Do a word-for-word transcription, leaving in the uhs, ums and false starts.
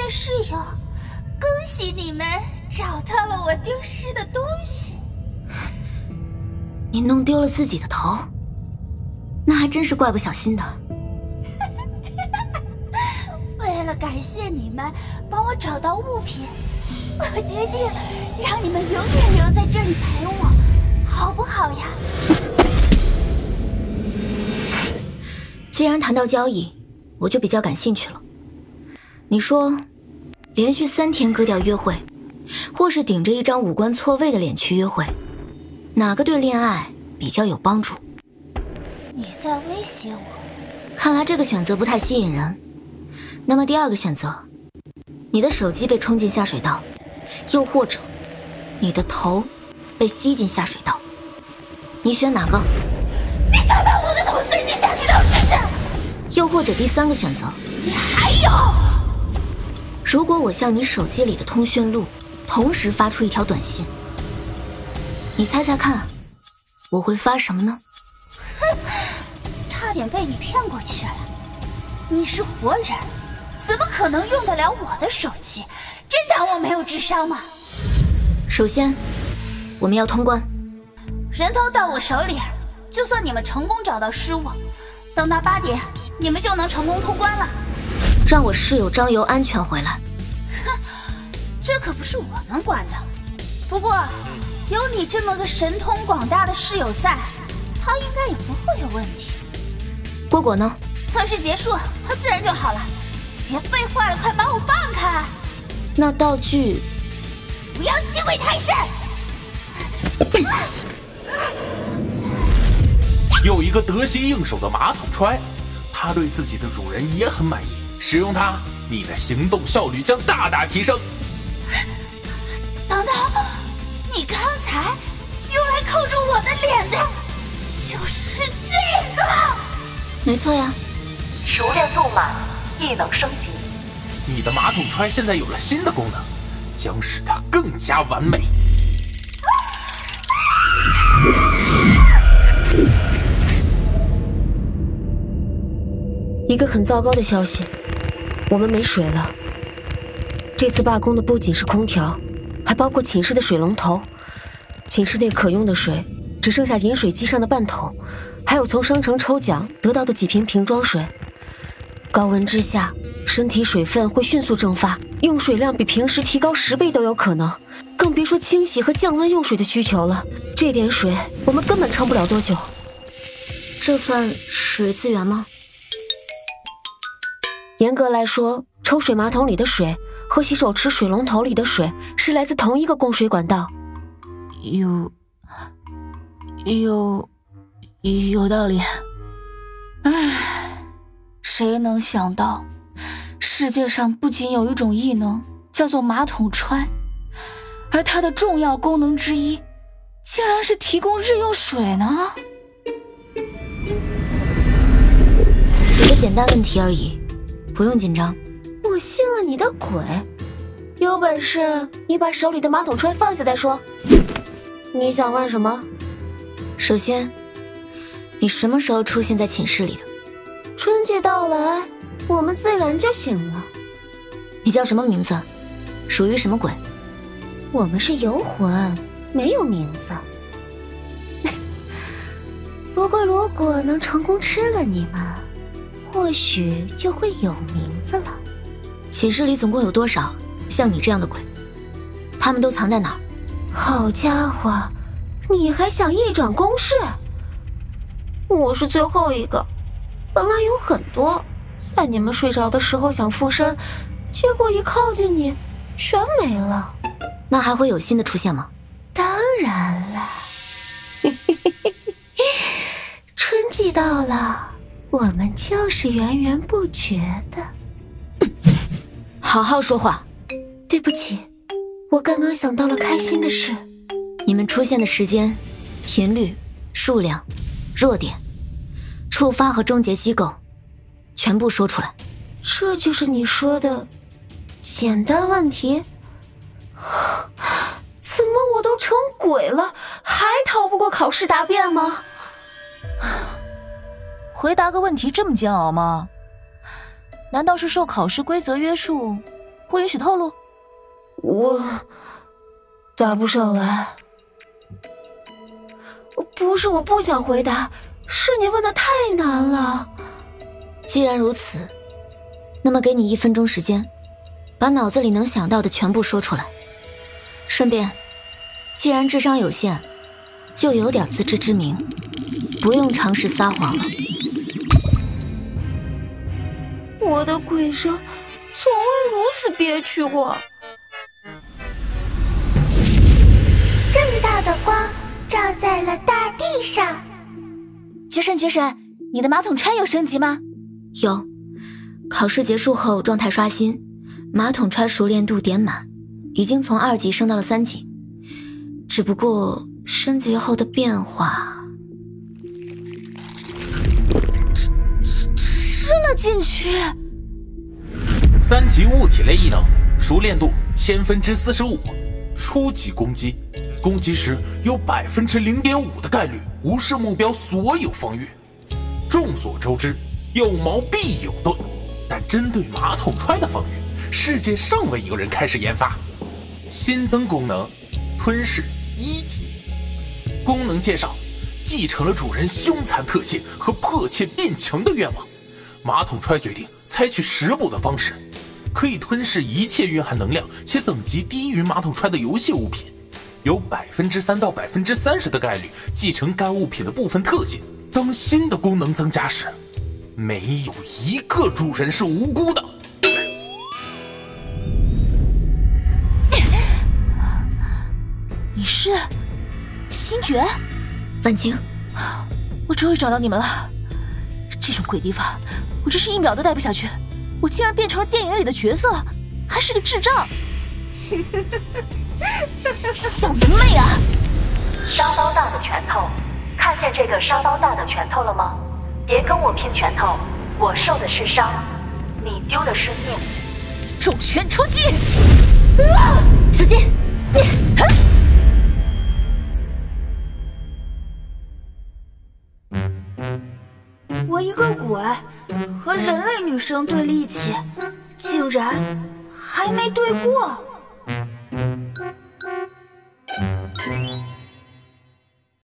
位室友，恭喜你们找到了我丢失的东西。 你弄丢了自己的头，那还真是怪不小心的。 为了感谢你们帮我找到物品，我决定让你们永远留在这里陪我，好不好呀？ 既然谈到交易，我就比较感兴趣了。你说，连续三天割掉约会，或是顶着一张五官错位的脸去约会，哪个对恋爱比较有帮助？ 你在威胁我？ 看来这个选择不太吸引人。那么第二个选择，你的手机被冲进下水道，又或者你的头被吸进下水道，你选哪个？ 你敢把我的头塞进下水道试试？ 又或者第三个选择， 你还有， 如果我向你手机里的通讯录同时发出一条短信，你猜猜看我会发什么呢？ 哼，差点被你骗过去了。你是活人，怎么可能用得了我的手机？真当我没有智商吗？ 首先我们要通关， 人头到我手里，就算你们成功找到失物，等到八点你们就能成功通关了。 让我室友张游安全回来。 哼，这可不是我能管的。不过有你这么个神通广大的室友在，他应该也不会有问题。 蝈蝈呢？ 测试结束，他自然就好了。别废话了，快把我放开！ 那道具…… 不要欺鬼太甚！ 有一个得心应手的马桶揣，它对自己的主人也很满意。使用它，你的行动效率将大大提升。 等等，你刚才用来扣住我的脸的，就是这个。 没错呀。 熟练度满，异能升级。 你的马桶揣现在有了新的功能，将使它更加完美。 一个很糟糕的消息，我们没水了。这次罢工的不仅是空调，还包括寝室的水龙头。寝室内可用的水只剩下饮水机上的半桶，还有从商城抽奖得到的几瓶瓶装水。高温之下，身体水分会迅速蒸发，用水量比平时提高十倍都有可能，更别说清洗和降温用水的需求了。这点水我们根本撑不了多久。 这算水资源吗？ 严格来说，抽水马桶里的水和洗手池水龙头里的水是来自同一个供水管道。 有有有道理。唉，谁能想到世界上不仅有一种异能叫做马桶揣，而它的重要功能之一竟然是提供日用水呢？ 几个简单问题而已，不用紧张。 我信了你的鬼！有本事你把手里的马桶揣放下再说。你想问什么？ 首先，你什么时候出现在寝室里的？ 春季到来，我们自然就醒了。 你叫什么名字？属于什么鬼？ 我们是游魂，没有名字。不过如果能成功吃了你们，或许就会有名字了。 寝室里总共有多少像你这样的鬼？他们都藏在哪儿？ 好家伙，你还想一转公式？我是最后一个，本来有很多，在你们睡着的时候想附身，结果一靠近你，全没了。 那还会有新的出现吗？ 当然了。春季到了，我们就是源源不绝的。 好好说话。 对不起，我刚刚想到了开心的事。 你们出现的时间、频率、数量、弱点、触发和终结机构，全部说出来。 这就是你说的简单问题？怎么我都成鬼了，还逃不过考试答辩吗？ 回答个问题这么煎熬吗？难道是受考试规则约束， 不允许透露？ 我答不上来。不是我不想回答，是你问的太难了。 既然如此，那么给你一分钟时间，把脑子里能想到的全部说出来。顺便，既然智商有限，就有点自知之明，不用尝试撒谎了。 我的鬼声从未如此憋屈过。 正大的光照在了大地上。 决胜决胜，你的马桶揣有升级吗？ 有，考试结束后状态刷新，马桶揣熟练度点满，已经从二级升到了三级。只不过升级后的变化， 吃了进去。 三级物体类异能，熟练度千分之四十五，初级攻击，攻击时有百分之零点五的概率无视目标所有防御。众所周知，有矛必有盾，但针对马桶揣的防御，世界尚未有人开始研发。新增功能，吞噬一级。功能介绍：继承了主人凶残特性和迫切变强的愿望，马桶揣决定采取食补的方式，可以吞噬一切蕴含能量且等级低于马桶揣的游戏物品，有百分之三到百分之三十的概率继承该物品的部分特性。当新的功能增加时，没有一个主人是无辜的。 你是星爵？ 婉晴， 我终于找到你们了。这种鬼地方，我真是一秒都待不下去。我竟然变成了电影里的角色，还是个智障。想得美啊！ 沙包大的拳头，看见这个沙包大的拳头了吗？别跟我拼拳头，我受的是伤，你丢的是命。 重拳出击！ 啊！小心！你、啊我一个鬼和人类女生对力气，竟然还没对过。